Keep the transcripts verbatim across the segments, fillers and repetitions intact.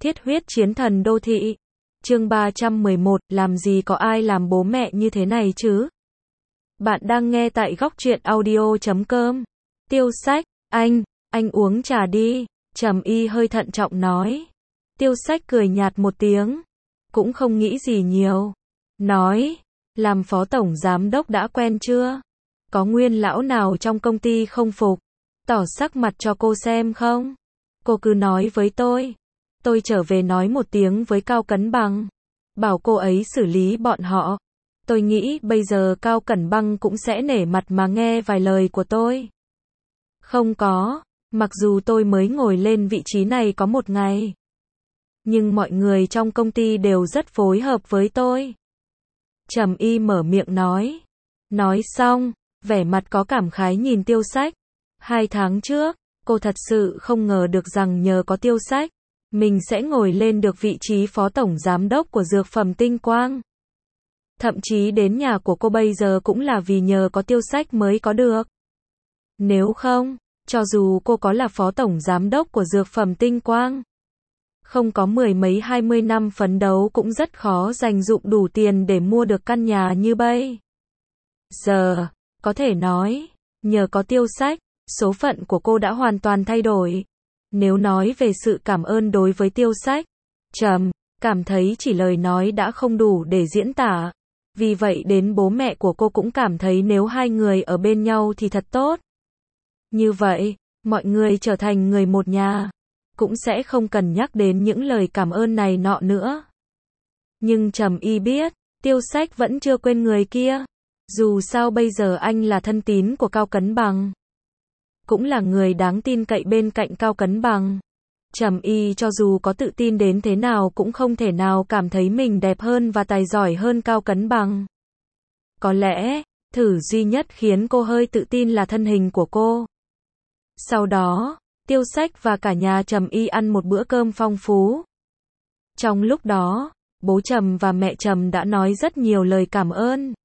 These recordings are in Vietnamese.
Thiết huyết chiến thần đô thị. Chương ba trăm mười một, làm gì có ai làm bố mẹ như thế này chứ? Bạn đang nghe tại góc truyện audio chấm com. Tiêu Sách, anh, anh uống trà đi, Trầm Y hơi thận trọng nói. Tiêu Sách cười nhạt một tiếng, cũng không nghĩ gì nhiều. Nói, làm phó tổng giám đốc đã quen chưa? Có nguyên lão nào trong công ty không phục? Tỏ sắc mặt cho cô xem không? Cô cứ nói với tôi. Tôi trở về nói một tiếng với Cao Cấn Bằng. Bảo cô ấy xử lý bọn họ. Tôi nghĩ bây giờ Cao Cẩn Băng cũng sẽ nể mặt mà nghe vài lời của tôi. Không có, mặc dù tôi mới ngồi lên vị trí này có một ngày. Nhưng mọi người trong công ty đều rất phối hợp với tôi. Trầm Y mở miệng nói. Nói xong, vẻ mặt có cảm khái nhìn Tiêu Sách. Hai tháng trước, cô thật sự không ngờ được rằng nhờ có Tiêu Sách, mình sẽ ngồi lên được vị trí phó tổng giám đốc của dược phẩm Tinh Quang. Thậm chí đến nhà của cô bây giờ cũng là vì nhờ có Tiêu Sách mới có được. Nếu không, cho dù cô có là phó tổng giám đốc của dược phẩm Tinh Quang, không có mười mấy hai mươi năm phấn đấu cũng rất khó dành dụm đủ tiền để mua được căn nhà như bây giờ. Có thể nói, nhờ có Tiêu Sách, số phận của cô đã hoàn toàn thay đổi. Nếu nói về sự cảm ơn đối với Tiêu Sách, Trầm cảm thấy chỉ lời nói đã không đủ để diễn tả. Vì vậy đến bố mẹ của cô cũng cảm thấy nếu hai người ở bên nhau thì thật tốt. Như vậy, mọi người trở thành người một nhà, cũng sẽ không cần nhắc đến những lời cảm ơn này nọ nữa. Nhưng Trầm Y biết, Tiêu Sách vẫn chưa quên người kia. Dù sao bây giờ anh là thân tín của Cao Cấn Bằng, cũng là người đáng tin cậy bên cạnh Cao Cấn Bằng. Trầm Y cho dù có tự tin đến thế nào cũng không thể nào cảm thấy mình đẹp hơn và tài giỏi hơn Cao Cấn Bằng. Có lẽ, thử duy nhất khiến cô hơi tự tin là thân hình của cô. Sau đó, Tiêu Sách và cả nhà Trầm Y ăn một bữa cơm phong phú. Trong lúc đó, bố Trầm và mẹ Trầm đã nói rất nhiều lời cảm ơn.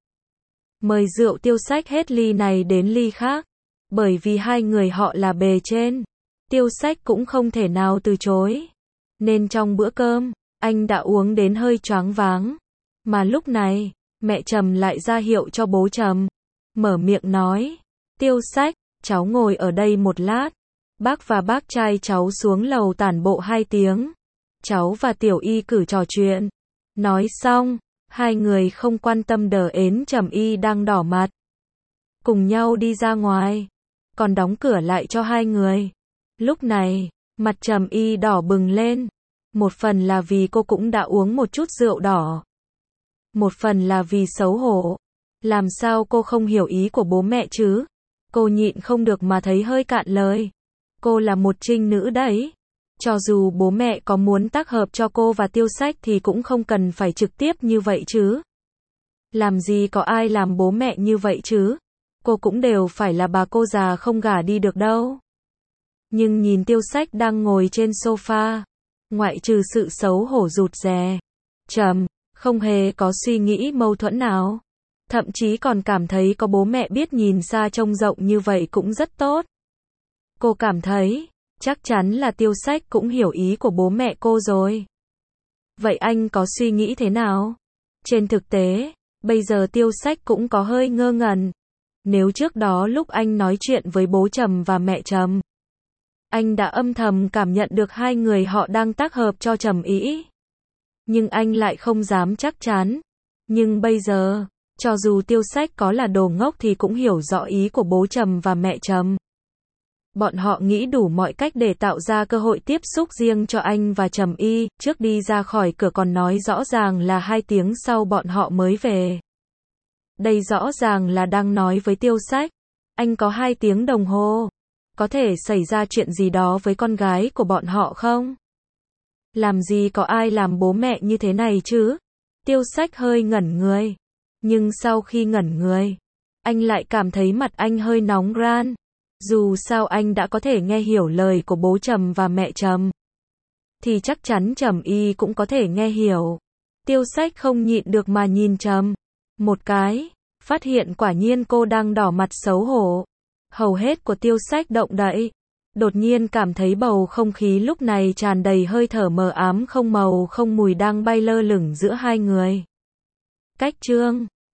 Mời rượu Tiêu Sách hết ly này đến ly khác. Bởi vì hai người họ là bề trên, Tiêu Sách cũng không thể nào từ chối. Nên trong bữa cơm, anh đã uống đến hơi choáng váng. Mà lúc này, mẹ Trầm lại ra hiệu cho bố Trầm. Mở miệng nói, Tiêu Sách, cháu ngồi ở đây một lát. Bác và bác trai cháu xuống lầu tản bộ hai tiếng. Cháu và Tiểu Y cử trò chuyện. Nói xong, hai người không quan tâm đờ ến Trầm Y đang đỏ mặt. Cùng nhau đi ra ngoài. Còn đóng cửa lại cho hai người. Lúc này, mặt Trầm Y đỏ bừng lên. Một phần là vì cô cũng đã uống một chút rượu đỏ. Một phần là vì xấu hổ. Làm sao cô không hiểu ý của bố mẹ chứ? Cô nhịn không được mà thấy hơi cạn lời. Cô là một trinh nữ đấy. Cho dù bố mẹ có muốn tác hợp cho cô và Tiêu Sách thì cũng không cần phải trực tiếp như vậy chứ. Làm gì có ai làm bố mẹ như vậy chứ? Cô cũng đều phải là bà cô già không gả đi được đâu. Nhưng nhìn Tiêu Sách đang ngồi trên sofa, ngoại trừ sự xấu hổ rụt rè, Trầm không hề có suy nghĩ mâu thuẫn nào. Thậm chí còn cảm thấy có bố mẹ biết nhìn xa trông rộng như vậy cũng rất tốt. Cô cảm thấy, chắc chắn là Tiêu Sách cũng hiểu ý của bố mẹ cô rồi. Vậy anh có suy nghĩ thế nào? Trên thực tế, bây giờ Tiêu Sách cũng có hơi ngơ ngẩn. Nếu trước đó lúc anh nói chuyện với bố Trầm và mẹ Trầm, anh đã âm thầm cảm nhận được hai người họ đang tác hợp cho Trầm Y. Nhưng anh lại không dám chắc chắn. Nhưng bây giờ, cho dù Tiêu Sách có là đồ ngốc thì cũng hiểu rõ ý của bố Trầm và mẹ Trầm. Bọn họ nghĩ đủ mọi cách để tạo ra cơ hội tiếp xúc riêng cho anh và Trầm Y. Trước đi ra khỏi cửa còn nói rõ ràng là hai tiếng sau bọn họ mới về. Đây rõ ràng là đang nói với Tiêu Sách. Anh có hai tiếng đồng hồ. Có thể xảy ra chuyện gì đó với con gái của bọn họ không? Làm gì có ai làm bố mẹ như thế này chứ? Tiêu Sách hơi ngẩn người. Nhưng sau khi ngẩn người, anh lại cảm thấy mặt anh hơi nóng ran. Dù sao anh đã có thể nghe hiểu lời của bố Trầm và mẹ Trầm, thì chắc chắn Trầm Y cũng có thể nghe hiểu. Tiêu Sách không nhịn được mà nhìn Trầm một cái, phát hiện quả nhiên cô đang đỏ mặt xấu hổ. Hầu hết của Tiêu Sách động đậy, Đột nhiên cảm thấy bầu không khí lúc này tràn đầy hơi thở mờ ám không màu không mùi đang bay lơ lửng giữa hai người. Cách chương